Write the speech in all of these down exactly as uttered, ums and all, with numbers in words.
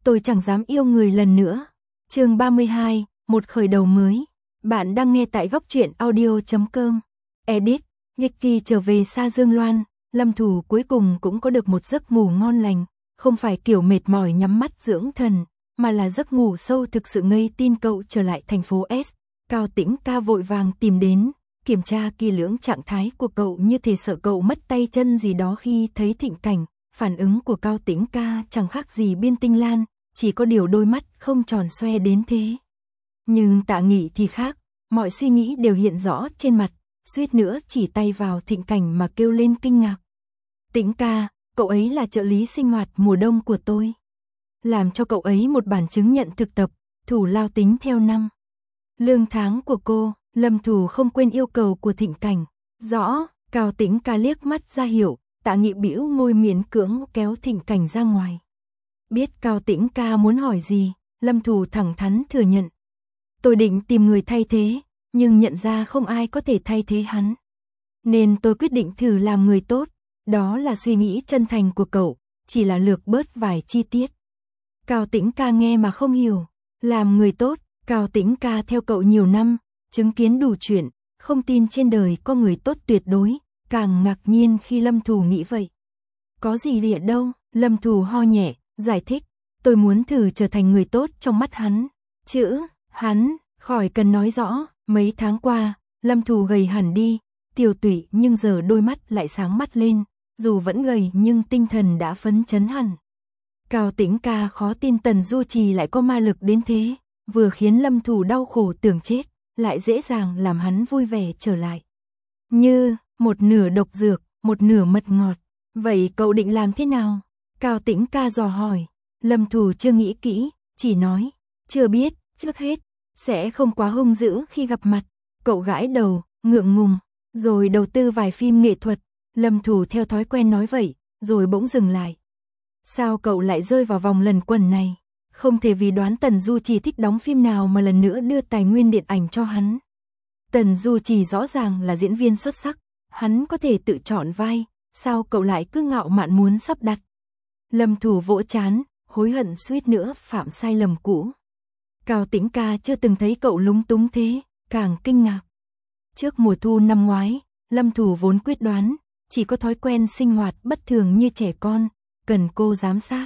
tôi chẳng dám yêu người lần nữa. Chương ba mươi hai, một khởi đầu mới. Bạn đang nghe tại góc truyện audio chấm com. Edit, Vicky trở về xa Dương Loan, Lâm Thủ cuối cùng cũng có được một giấc ngủ ngon lành, không phải kiểu mệt mỏi nhắm mắt dưỡng thần, mà là giấc ngủ sâu thực sự ngây tin cậu trở lại thành phố S. Cao Tĩnh Ca vội vàng tìm đến, kiểm tra kỹ lưỡng trạng thái của cậu như thể sợ cậu mất tay chân gì đó khi thấy Thịnh Cảnh. Phản ứng của Cao Tĩnh Ca chẳng khác gì Biên Tinh Lan, chỉ có điều đôi mắt không tròn xoe đến thế. Nhưng Tạ Nghị thì khác, mọi suy nghĩ đều hiện rõ trên mặt, suýt nữa chỉ tay vào Thịnh Cảnh mà kêu lên kinh ngạc. Tĩnh ca, cậu ấy là trợ lý sinh hoạt mùa đông của tôi. Làm cho cậu ấy một bản chứng nhận thực tập, thủ lao tính theo năm. Lương tháng của cô, Lâm Thủ không quên yêu cầu của Thịnh Cảnh. Rõ, Cao Tĩnh Ca liếc mắt ra hiểu, Tạ Nghị bĩu môi miễn cưỡng kéo Thịnh Cảnh ra ngoài. Biết Cao Tĩnh Ca muốn hỏi gì, Lâm Thủ thẳng thắn thừa nhận. Tôi định tìm người thay thế, nhưng nhận ra không ai có thể thay thế hắn. Nên tôi quyết định thử làm người tốt, đó là suy nghĩ chân thành của cậu, chỉ là lược bớt vài chi tiết. Cao Tĩnh Ca nghe mà không hiểu, làm người tốt, Cao Tĩnh Ca theo cậu nhiều năm, chứng kiến đủ chuyện, không tin trên đời có người tốt tuyệt đối, càng ngạc nhiên khi Lâm Thủ nghĩ vậy. Có gì lịa đâu, Lâm Thủ ho nhẹ, giải thích, tôi muốn thử trở thành người tốt trong mắt hắn. Chữ, hắn, khỏi cần nói rõ, mấy tháng qua, Lâm Thủ gầy hẳn đi, tiều tụy nhưng giờ đôi mắt lại sáng mắt lên, dù vẫn gầy nhưng tinh thần đã phấn chấn hẳn. Cao Tĩnh Ca khó tin Tần Du Trì lại có ma lực đến thế, vừa khiến Lâm Thủ đau khổ tưởng chết, lại dễ dàng làm hắn vui vẻ trở lại. Như, một nửa độc dược, một nửa mật ngọt. Vậy cậu định làm thế nào? Cao Tĩnh Ca dò hỏi. Lâm Thủ chưa nghĩ kỹ, chỉ nói, chưa biết, trước hết, sẽ không quá hung dữ khi gặp mặt. Cậu gãi đầu, ngượng ngùng, rồi đầu tư vài phim nghệ thuật. Lâm Thủ theo thói quen nói vậy, rồi bỗng dừng lại. Sao cậu lại rơi vào vòng lần quẩn này? Không thể vì đoán Tần Du Trì thích đóng phim nào mà lần nữa đưa tài nguyên điện ảnh cho hắn. Tần Du Trì rõ ràng là diễn viên xuất sắc, hắn có thể tự chọn vai, sao cậu lại cứ ngạo mạn muốn sắp đặt? Lâm Thủ vỗ trán, hối hận suýt nữa phạm sai lầm cũ. Cao Tĩnh Ca chưa từng thấy cậu lúng túng thế, càng kinh ngạc. Trước mùa thu năm ngoái, Lâm Thủ vốn quyết đoán, chỉ có thói quen sinh hoạt bất thường như trẻ con, cần cô giám sát.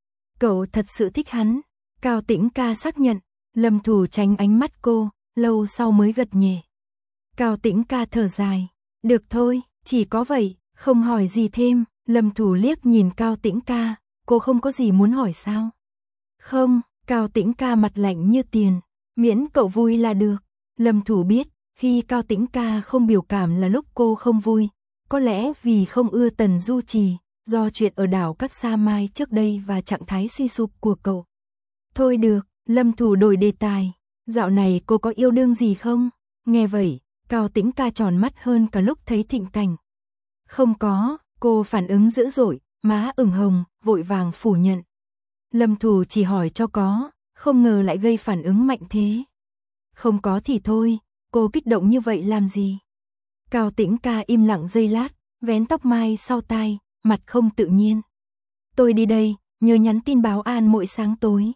Cậu thật sự thích hắn, Cao Tĩnh Ca xác nhận. Lâm Thủ tránh ánh mắt cô, lâu sau mới gật nhẹ. Cao Tĩnh Ca thở dài, được thôi, chỉ có vậy, không hỏi gì thêm. Lâm Thủ liếc nhìn Cao Tĩnh Ca, cô không có gì muốn hỏi sao? Không, Cao Tĩnh Ca mặt lạnh như tiền, miễn cậu vui là được. Lâm Thủ biết, khi Cao Tĩnh Ca không biểu cảm là lúc cô không vui, có lẽ vì không ưa Tần Du Trì, do chuyện ở đảo Các Sa Mai trước đây và trạng thái suy sụp của cậu. Thôi được, Lâm Thủ đổi đề tài, dạo này cô có yêu đương gì không? Nghe vậy, Cao Tĩnh Ca tròn mắt hơn cả lúc thấy Thịnh Cảnh. Không có, cô phản ứng dữ dội, má ửng hồng, vội vàng phủ nhận. Lâm Thủ chỉ hỏi cho có, không ngờ lại gây phản ứng mạnh thế. Không có thì thôi, cô kích động như vậy làm gì? Cao Tĩnh Ca im lặng giây lát, vén tóc mai sau tai, mặt không tự nhiên. Tôi đi đây, nhớ nhắn tin báo an mỗi sáng tối.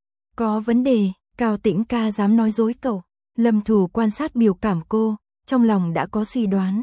Có vấn đề, Cao Tĩnh Ca dám nói dối cậu. Lâm Thủ quan sát biểu cảm cô, trong lòng đã có suy đoán.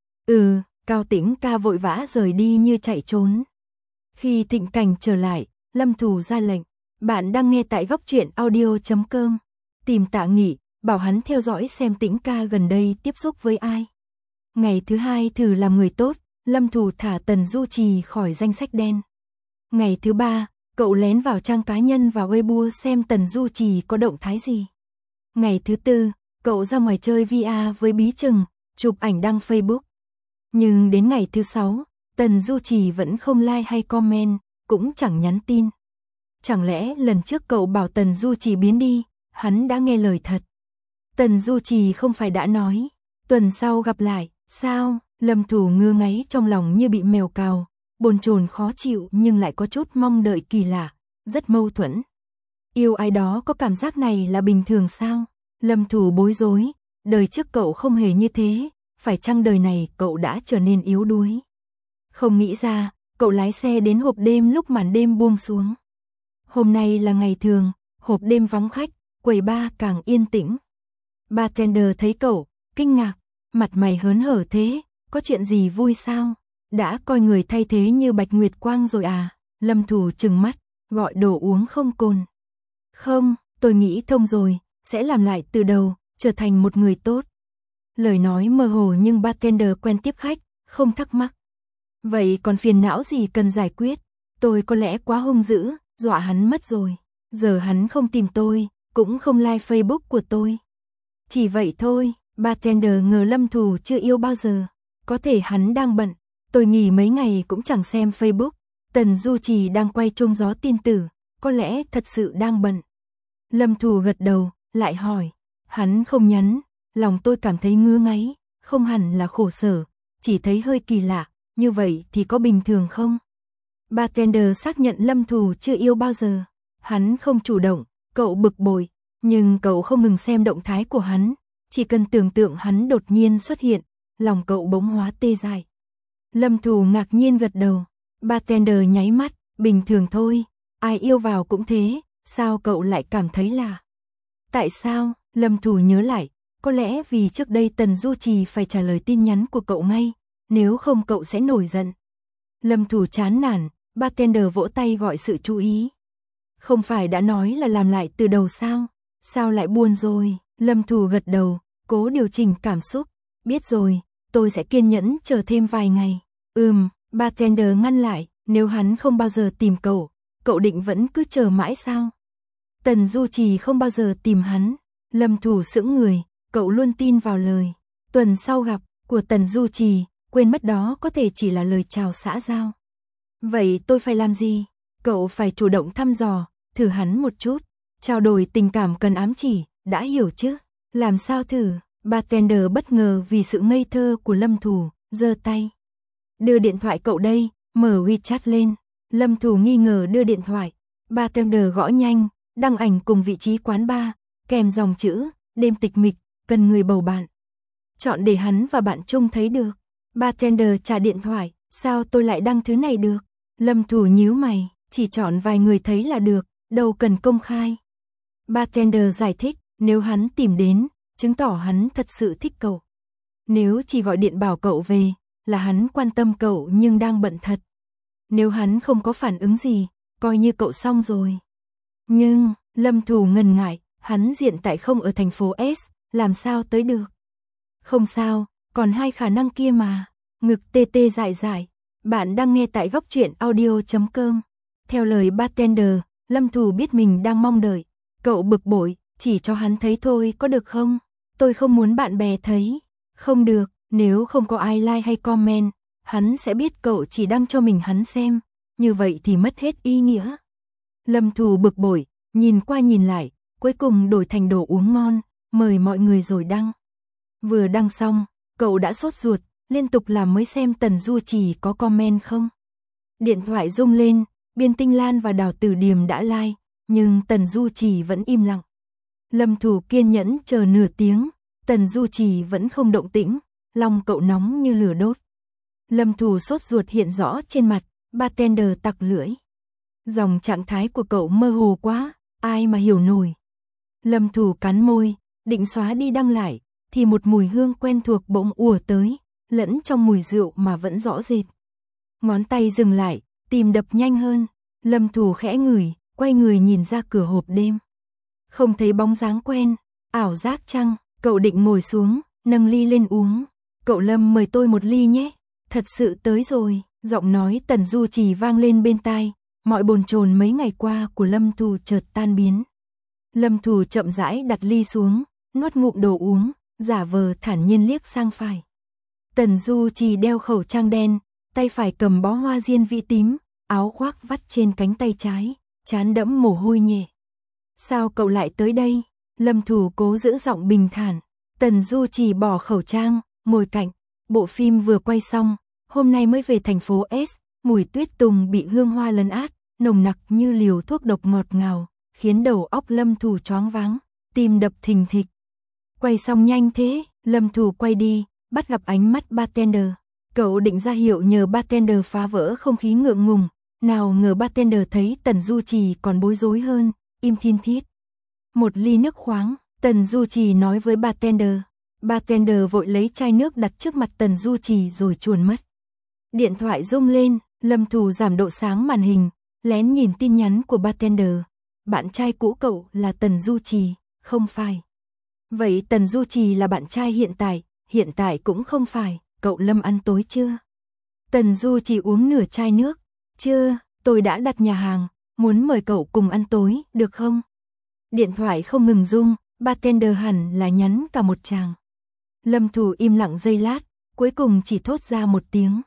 Ừ, Cao Tĩnh Ca vội vã rời đi như chạy trốn. Khi Thịnh Cảnh trở lại, Lâm Thủ ra lệnh. Bạn đang nghe tại góc truyện audio chấm com. Tìm Tạ Nghị, bảo hắn theo dõi xem Tĩnh Ca gần đây tiếp xúc với ai. Ngày thứ hai thử làm người tốt, Lâm Thủ thả Tần Du Trì khỏi danh sách đen. Ngày thứ ba, cậu lén vào trang cá nhân và Weibo xem Tần Du Trì có động thái gì. Ngày thứ tư, cậu ra ngoài chơi vê rờ với Bí Trừng, chụp ảnh đăng Facebook. Nhưng đến ngày thứ sáu, Tần Du Trì vẫn không like hay comment, cũng chẳng nhắn tin. Chẳng lẽ lần trước cậu bảo Tần Du Trì biến đi, hắn đã nghe lời thật? Tần Du Trì không phải đã nói, tuần sau gặp lại, sao? Lâm Thủ ngơ ngáy trong lòng như bị mèo cào, bồn chồn khó chịu nhưng lại có chút mong đợi kỳ lạ, rất mâu thuẫn. Yêu ai đó có cảm giác này là bình thường sao? Lâm Thủ bối rối, đời trước cậu không hề như thế, phải chăng đời này cậu đã trở nên yếu đuối? Không nghĩ ra, cậu lái xe đến hộp đêm lúc màn đêm buông xuống. Hôm nay là ngày thường, hộp đêm vắng khách, quầy bar càng yên tĩnh. Bartender thấy cậu, kinh ngạc, mặt mày hớn hở thế, có chuyện gì vui sao? Đã coi người thay thế như Bạch Nguyệt Quang rồi à? Lâm Thủ trừng mắt, gọi đồ uống không cồn. Không, tôi nghĩ thông rồi, sẽ làm lại từ đầu, trở thành một người tốt. Lời nói mơ hồ nhưng bartender quen tiếp khách, không thắc mắc. Vậy còn phiền não gì cần giải quyết? Tôi có lẽ quá hung dữ, dọa hắn mất rồi. Giờ hắn không tìm tôi, cũng không like Facebook của tôi. Chỉ vậy thôi, bartender ngờ Lâm Thủ chưa yêu bao giờ. Có thể hắn đang bận, tôi nghỉ mấy ngày cũng chẳng xem Facebook. Tần Du Trì đang quay chuông gió tin tử, có lẽ thật sự đang bận. Lâm Thủ gật đầu, lại hỏi. Hắn không nhắn, lòng tôi cảm thấy ngứa ngáy, không hẳn là khổ sở, chỉ thấy hơi kỳ lạ, như vậy thì có bình thường không? Bartender xác nhận Lâm Thủ chưa yêu bao giờ. Hắn không chủ động, cậu bực bội, nhưng cậu không ngừng xem động thái của hắn, chỉ cần tưởng tượng hắn đột nhiên xuất hiện, lòng cậu bỗng hóa tê dại. Lâm Thủ ngạc nhiên gật đầu, bartender nháy mắt, bình thường thôi, ai yêu vào cũng thế, sao cậu lại cảm thấy lạ? Tại sao? Lâm Thủ nhớ lại, có lẽ vì trước đây Tần Du Trì phải trả lời tin nhắn của cậu ngay, nếu không cậu sẽ nổi giận. Lâm Thủ chán nản, bartender vỗ tay gọi sự chú ý. Không phải đã nói là làm lại từ đầu sao? Sao lại buồn rồi? Lâm Thủ gật đầu, cố điều chỉnh cảm xúc. Biết rồi, tôi sẽ kiên nhẫn chờ thêm vài ngày. Ừm, bartender ngăn lại, nếu hắn không bao giờ tìm cậu, cậu định vẫn cứ chờ mãi sao? Tần Du Trì không bao giờ tìm hắn. Lâm Thủ sững người, cậu luôn tin vào lời. Tuần sau gặp, của Tần Du Trì, quên mất đó có thể chỉ là lời chào xã giao. Vậy tôi phải làm gì? Cậu phải chủ động thăm dò, thử hắn một chút. Trao đổi tình cảm cần ám chỉ, đã hiểu chứ? Làm sao thử? Bartender bất ngờ vì sự ngây thơ của Lâm Thủ, giơ tay. Đưa điện thoại cậu đây, mở WeChat lên. Lâm Thủ nghi ngờ đưa điện thoại. Bartender gõ nhanh, đăng ảnh cùng vị trí quán bar, kèm dòng chữ, đêm tịch mịch, cần người bầu bạn. Chọn để hắn và bạn chung thấy được. Bartender trả điện thoại, sao tôi lại đăng thứ này được? Lâm Thủ nhíu mày, chỉ chọn vài người thấy là được, đâu cần công khai. Bartender giải thích, nếu hắn tìm đến, chứng tỏ hắn thật sự thích cậu. Nếu chỉ gọi điện bảo cậu về, là hắn quan tâm cậu nhưng đang bận thật. Nếu hắn không có phản ứng gì, coi như cậu xong rồi. Nhưng, Lâm Thủ ngần ngại, hắn hiện tại không ở thành phố S, làm sao tới được? Không sao, còn hai khả năng kia mà. Ngực tê tê dại dại. Bạn đang nghe tại góc truyện audio chấm com. Theo lời bartender, Lâm Thủ biết mình đang mong đợi. Cậu bực bội, chỉ cho hắn thấy thôi có được không? Tôi không muốn bạn bè thấy. Không được, nếu không có ai like hay comment, hắn sẽ biết cậu chỉ đăng cho mình hắn xem. Như vậy thì mất hết ý nghĩa. Lâm Thủ bực bội, nhìn qua nhìn lại, cuối cùng đổi thành đồ uống ngon, mời mọi người rồi đăng. Vừa đăng xong, cậu đã sốt ruột, liên tục làm mới xem Tần Du Trì có comment không. Điện thoại rung lên, Biên Tinh Lan và Đào Tử Điềm đã like, nhưng Tần Du Trì vẫn im lặng. Lâm Thủ kiên nhẫn chờ nửa tiếng, Tần Du Trì vẫn không động tĩnh, lòng cậu nóng như lửa đốt. Lâm Thủ sốt ruột hiện rõ trên mặt, bartender tặc lưỡi. Dòng trạng thái của cậu mơ hồ quá, ai mà hiểu nổi. Lâm Thủ cắn môi, định xóa đi đăng lại, thì một mùi hương quen thuộc bỗng ùa tới, lẫn trong mùi rượu mà vẫn rõ rệt. Ngón tay dừng lại, tim đập nhanh hơn, Lâm Thủ khẽ ngửi, quay người nhìn ra cửa hộp đêm. Không thấy bóng dáng quen, ảo giác chăng? Cậu định ngồi xuống, nâng ly lên uống. Cậu Lâm mời tôi một ly nhé. Thật sự tới rồi, giọng nói Tần Du Trì vang lên bên tai, mọi bồn chồn mấy ngày qua của Lâm Thủ chợt tan biến. Lâm Thủ chậm rãi đặt ly xuống, nuốt ngụm đồ uống, giả vờ thản nhiên liếc sang phải. Tần Du Trì đeo khẩu trang đen, tay phải cầm bó hoa diên vĩ tím, áo khoác vắt trên cánh tay trái, trán đẫm mồ hôi nhẹ. Sao cậu lại tới đây? Lâm Thủ cố giữ giọng bình thản. Tần Du Trì bỏ khẩu trang, ngồi cạnh. Bộ phim vừa quay xong, hôm nay mới về thành phố S, mùi tuyết tùng bị hương hoa lấn át, nồng nặc như liều thuốc độc ngọt ngào, khiến đầu óc Lâm Thủ choáng váng, tim đập thình thịch. Quay xong nhanh thế, Lâm Thủ quay đi, bắt gặp ánh mắt bartender. Cậu định ra hiệu nhờ bartender phá vỡ không khí ngượng ngùng, nào ngờ bartender thấy Tần Du Trì còn bối rối hơn, im thiên thít. Một ly nước khoáng, Tần Du Trì nói với bartender. Bartender vội lấy chai nước đặt trước mặt Tần Du Trì rồi chuồn mất. Điện thoại rung lên, Lâm Thù giảm độ sáng màn hình, lén nhìn tin nhắn của bartender. Bạn trai cũ cậu là Tần Du Trì, không phải. Vậy Tần Du Trì là bạn trai hiện tại, hiện tại cũng không phải, cậu Lâm ăn tối chưa? Tần Du Trì uống nửa chai nước. Chưa, tôi đã đặt nhà hàng, muốn mời cậu cùng ăn tối, được không? Điện thoại không ngừng rung, bartender hẳn là nhắn cả một tràng. Lâm Thù im lặng giây lát, cuối cùng chỉ thốt ra một tiếng.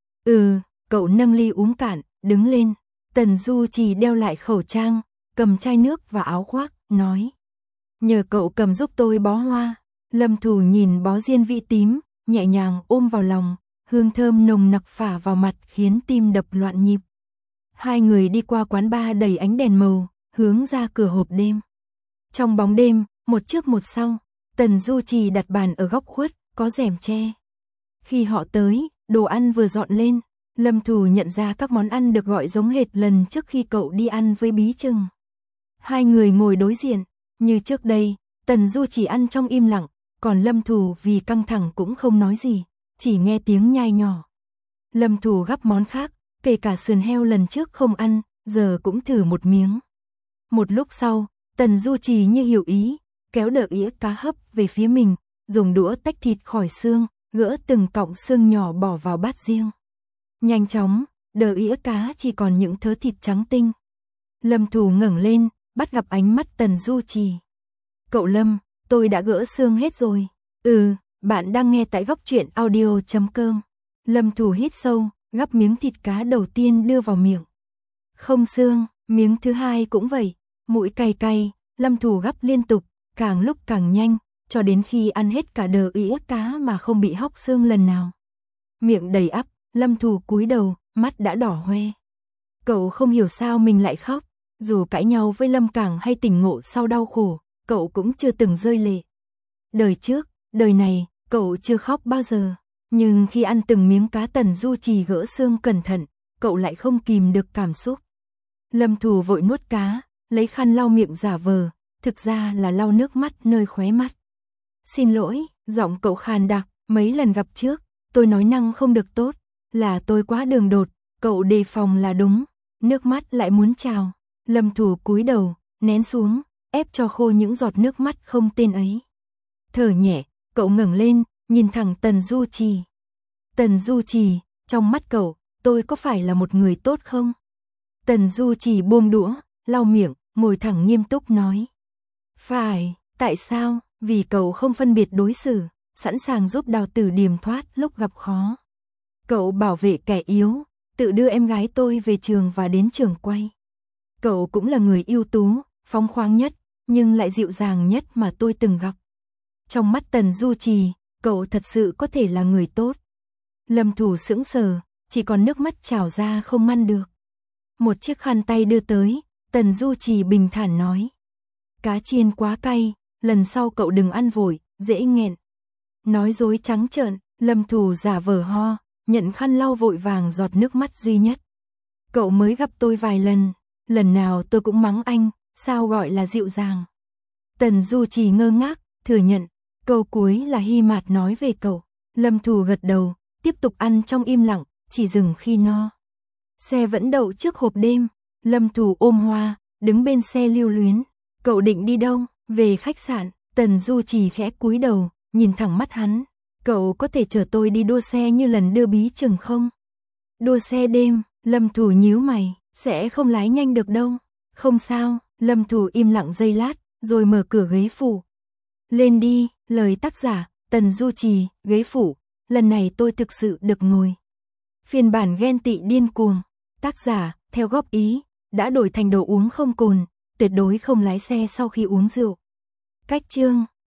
Ừ, cậu nâng ly uống cạn, đứng lên. Tần Du Trì đeo lại khẩu trang, cầm chai nước và áo khoác, nói. Nhờ cậu cầm giúp tôi bó hoa. Lâm Thù nhìn bó diên vị tím, nhẹ nhàng ôm vào lòng, hương thơm nồng nặc phả vào mặt khiến tim đập loạn nhịp. Hai người đi qua quán bar đầy ánh đèn màu, hướng ra cửa hộp đêm. Trong bóng đêm, một trước một sau, Tần Du Trì đặt bàn ở góc khuất, có rèm che. Khi họ tới, đồ ăn vừa dọn lên, Lâm Thù nhận ra các món ăn được gọi giống hệt lần trước khi cậu đi ăn với Bí Trừng. Hai người ngồi đối diện, như trước đây, Tần Du Trì ăn trong im lặng, còn Lâm Thù vì căng thẳng cũng không nói gì, chỉ nghe tiếng nhai nhỏ. Lâm Thù gắp món khác, kể cả sườn heo lần trước không ăn, giờ cũng thử một miếng. Một lúc sau, Tần Du Trì như hiểu ý, kéo đỡ ĩa cá hấp về phía mình, dùng đũa tách thịt khỏi xương, gỡ từng cọng xương nhỏ bỏ vào bát riêng. Nhanh chóng, đỡ ĩa cá chỉ còn những thớ thịt trắng tinh. Lâm Thù ngẩng lên, bắt gặp ánh mắt Tần Du Trì. Cậu Lâm, tôi đã gỡ xương hết rồi. Ừ, bạn đang nghe tại góc truyện audio chấm com. Lâm Thù hít sâu, gắp miếng thịt cá đầu tiên đưa vào miệng. Không xương, miếng thứ hai cũng vậy, mũi cay cay, Lâm Thù gắp liên tục, càng lúc càng nhanh, cho đến khi ăn hết cả đờ ĩa cá mà không bị hóc xương lần nào. Miệng đầy ắp, Lâm Thù cúi đầu, mắt đã đỏ hoe. Cậu không hiểu sao mình lại khóc, dù cãi nhau với Lâm Cảng hay tỉnh ngộ sau đau khổ, cậu cũng chưa từng rơi lệ. Đời trước, đời này, cậu chưa khóc bao giờ, nhưng khi ăn từng miếng cá Tần Du Trì gỡ xương cẩn thận, cậu lại không kìm được cảm xúc. Lâm Thù vội nuốt cá, lấy khăn lau miệng giả vờ, thực ra là lau nước mắt nơi khóe mắt. Xin lỗi, giọng cậu khàn đặc, mấy lần gặp trước, tôi nói năng không được tốt, là tôi quá đường đột, cậu đề phòng là đúng, nước mắt lại muốn trào. Lâm Thù cúi đầu, nén xuống, ép cho khô những giọt nước mắt không tên ấy. Thở nhẹ, cậu ngẩng lên, nhìn thẳng Tần Du Trì. Tần Du Trì, trong mắt cậu, tôi có phải là một người tốt không? Tần Du Trì buông đũa, lau miệng, ngồi thẳng nghiêm túc nói. Phải, tại sao? Vì cậu không phân biệt đối xử, sẵn sàng giúp Đào Tử điềm thoát lúc gặp khó. Cậu bảo vệ kẻ yếu, tự đưa em gái tôi về trường và đến trường quay. Cậu cũng là người ưu tú, phóng khoáng nhất, nhưng lại dịu dàng nhất mà tôi từng gặp. Trong mắt Tần Du Trì, cậu thật sự có thể là người tốt. Lâm Thù sững sờ, chỉ còn nước mắt trào ra không ngăn được. Một chiếc khăn tay đưa tới, Tần Du Trì bình thản nói. Cá chiên quá cay, lần sau cậu đừng ăn vội, dễ nghẹn. Nói dối trắng trợn, Lâm Thù giả vờ ho, nhận khăn lau vội vàng giọt nước mắt duy nhất. Cậu mới gặp tôi vài lần, lần nào tôi cũng mắng anh, sao gọi là dịu dàng. Tần Du Trì ngơ ngác, thừa nhận, câu cuối là Hy Mạt nói về cậu. Lâm Thù gật đầu, tiếp tục ăn trong im lặng, chỉ dừng khi no. Xe vẫn đậu trước hộp đêm, Lâm Thù ôm hoa, đứng bên xe lưu luyến. Cậu định đi đâu? Về khách sạn. Tần Du Trì khẽ cúi đầu, nhìn thẳng mắt hắn. Cậu có thể chở tôi đi đua xe như lần đưa Bí Trừng không? Đua xe đêm, Lâm Thù nhíu mày, sẽ không lái nhanh được đâu. Không sao, Lâm Thù im lặng giây lát, rồi mở cửa ghế phụ. Lên đi, lời tác giả, Tần Du Trì, ghế phụ, lần này tôi thực sự được ngồi. Phiên bản ghen tị điên cuồng, tác giả, theo góp ý, đã đổi thành đồ uống không cồn, tuyệt đối không lái xe sau khi uống rượu. Cách chương